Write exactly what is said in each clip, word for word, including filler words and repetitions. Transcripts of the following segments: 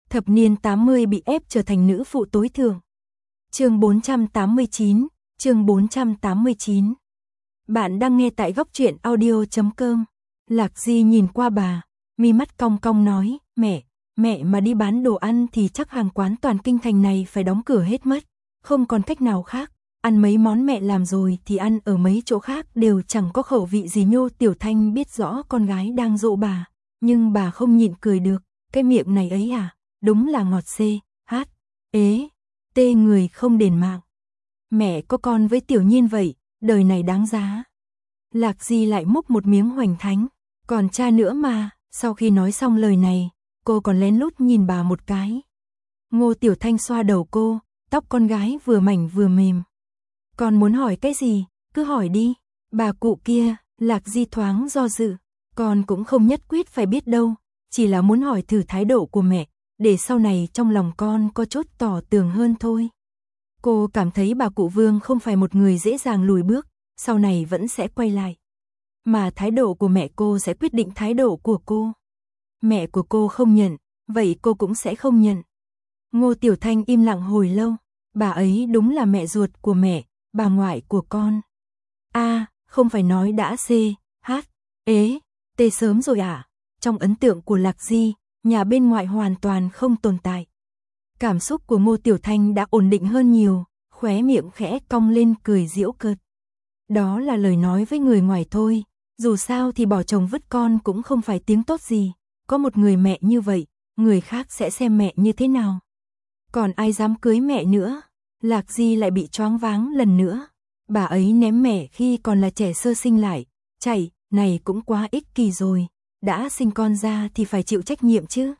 Thập niên tám mươi bị ép trở thành nữ phụ tối thượng. Chương bốn trăm tám mươi chín, chương bốn trăm tám mươi chín. Bạn đang nghe tại góc truyện audio chấm com. Lạc Di nhìn qua bà, mi mắt cong cong nói, mẹ, mẹ mà đi bán đồ ăn thì chắc hàng quán toàn kinh thành này phải đóng cửa hết mất, không còn cách nào khác, ăn mấy món mẹ làm rồi thì ăn ở mấy chỗ khác đều chẳng có khẩu vị gì. Nhô Tiểu Thanh biết rõ con gái đang dỗ bà, nhưng bà không nhịn cười được, cái miệng này ấy à, đúng là ngọt xê, hát, ế, tê người không đền mạng. Mẹ có con với Tiểu Nhiên vậy, đời này đáng giá. Lạc Di lại múc một miếng hoành thánh, còn cha nữa mà. Sau khi nói xong lời này, cô còn lén lút nhìn bà một cái. Ngô Tiểu Thanh xoa đầu cô, tóc con gái vừa mảnh vừa mềm. Con muốn hỏi cái gì, cứ hỏi đi. Bà cụ kia, Lạc Di thoáng do dự, con cũng không nhất quyết phải biết đâu, chỉ là muốn hỏi thử thái độ của mẹ, để sau này trong lòng con có chút tỏ tường hơn thôi. Cô cảm thấy bà cụ Vương không phải một người dễ dàng lùi bước, sau này vẫn sẽ quay lại. Mà thái độ của mẹ cô sẽ quyết định thái độ của cô. Mẹ của cô không nhận, vậy cô cũng sẽ không nhận. Ngô Tiểu Thanh im lặng hồi lâu, bà ấy đúng là mẹ ruột của mẹ, bà ngoại của con. A, à, không phải nói đã C, H, ế, T sớm rồi à? Trong ấn tượng của Lạc Di, nhà bên ngoại hoàn toàn không tồn tại. Cảm xúc của Ngô Tiểu Thanh đã ổn định hơn nhiều, khóe miệng khẽ cong lên cười giễu cợt. Đó là lời nói với người ngoài thôi, dù sao thì bỏ chồng vứt con cũng không phải tiếng tốt gì, có một người mẹ như vậy, người khác sẽ xem mẹ như thế nào. Còn ai dám cưới mẹ nữa? Lạc Di lại bị choáng váng lần nữa. Bà ấy ném mẹ khi còn là trẻ sơ sinh lại, chạy, này cũng quá ích kỷ rồi, đã sinh con ra thì phải chịu trách nhiệm chứ.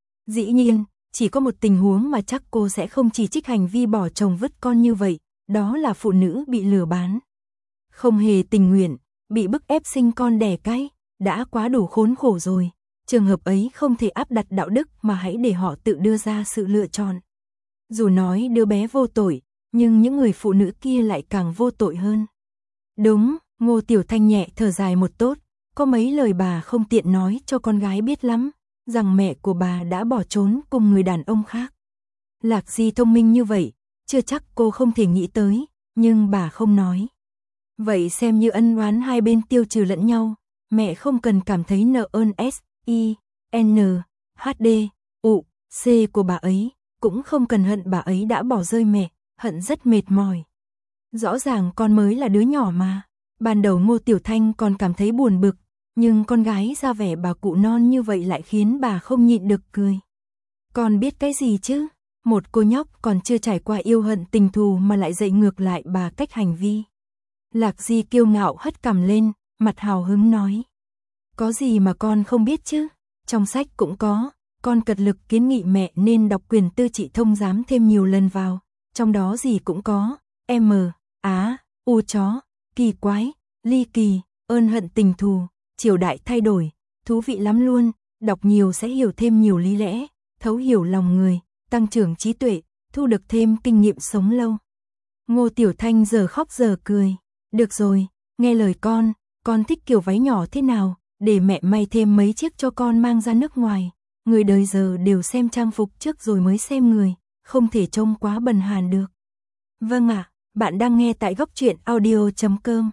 Dĩ nhiên, chỉ có một tình huống mà chắc cô sẽ không chỉ trích hành vi bỏ chồng vứt con như vậy, đó là phụ nữ bị lừa bán. Không hề tình nguyện, bị bức ép sinh con đẻ cái, đã quá đủ khốn khổ rồi. Trường hợp ấy không thể áp đặt đạo đức mà hãy để họ tự đưa ra sự lựa chọn. Dù nói đứa bé vô tội, nhưng những người phụ nữ kia lại càng vô tội hơn. Đúng, Ngô Tiểu Thanh nhẹ thở dài một tốt, có mấy lời bà không tiện nói cho con gái biết lắm, rằng mẹ của bà đã bỏ trốn cùng người đàn ông khác. Lạc Di thông minh như vậy, chưa chắc cô không thể nghĩ tới, nhưng bà không nói. Vậy xem như ân oán hai bên tiêu trừ lẫn nhau, mẹ không cần cảm thấy nợ ơn S, I, N, H, D, U, C của bà ấy, cũng không cần hận bà ấy đã bỏ rơi mẹ, hận rất mệt mỏi. Rõ ràng con mới là đứa nhỏ mà. Ban đầu Ngô Tiểu Thanh còn cảm thấy buồn bực, nhưng con gái ra vẻ bà cụ non như vậy lại khiến bà không nhịn được cười. Con biết cái gì chứ? Một cô nhóc còn chưa trải qua yêu hận tình thù mà lại dạy ngược lại bà cách hành vi. Lạc Di kiêu ngạo hất cằm lên, mặt hào hứng nói. Có gì mà con không biết chứ? Trong sách cũng có, con cật lực kiến nghị mẹ nên đọc quyền tư trị thông giám thêm nhiều lần vào. Trong đó gì cũng có, M, Á, U chó, kỳ quái, ly kỳ, ơn hận tình thù, triều đại thay đổi, thú vị lắm luôn, đọc nhiều sẽ hiểu thêm nhiều lý lẽ, thấu hiểu lòng người, tăng trưởng trí tuệ, thu được thêm kinh nghiệm sống lâu. Ngô Tiểu Thanh giờ khóc giờ cười. Được rồi, nghe lời con, con thích kiểu váy nhỏ thế nào, để mẹ may thêm mấy chiếc cho con mang ra nước ngoài. Người đời giờ đều xem trang phục trước rồi mới xem người, không thể trông quá bần hàn được. Vâng ạ, bạn đang nghe tại góc truyện audio chấm com.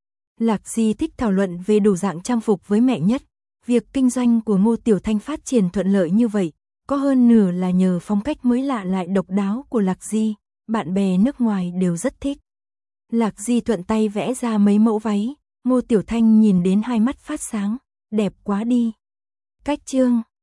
Lạc Di thích thảo luận về đủ dạng trang phục với mẹ nhất. Việc kinh doanh của Ngô Tiểu Thanh phát triển thuận lợi như vậy, có hơn nửa là nhờ phong cách mới lạ lại độc đáo của Lạc Di, bạn bè nước ngoài đều rất thích. Lạc Di thuận tay vẽ ra mấy mẫu váy, Ngô Tiểu Thanh nhìn đến hai mắt phát sáng, đẹp quá đi. Cách chương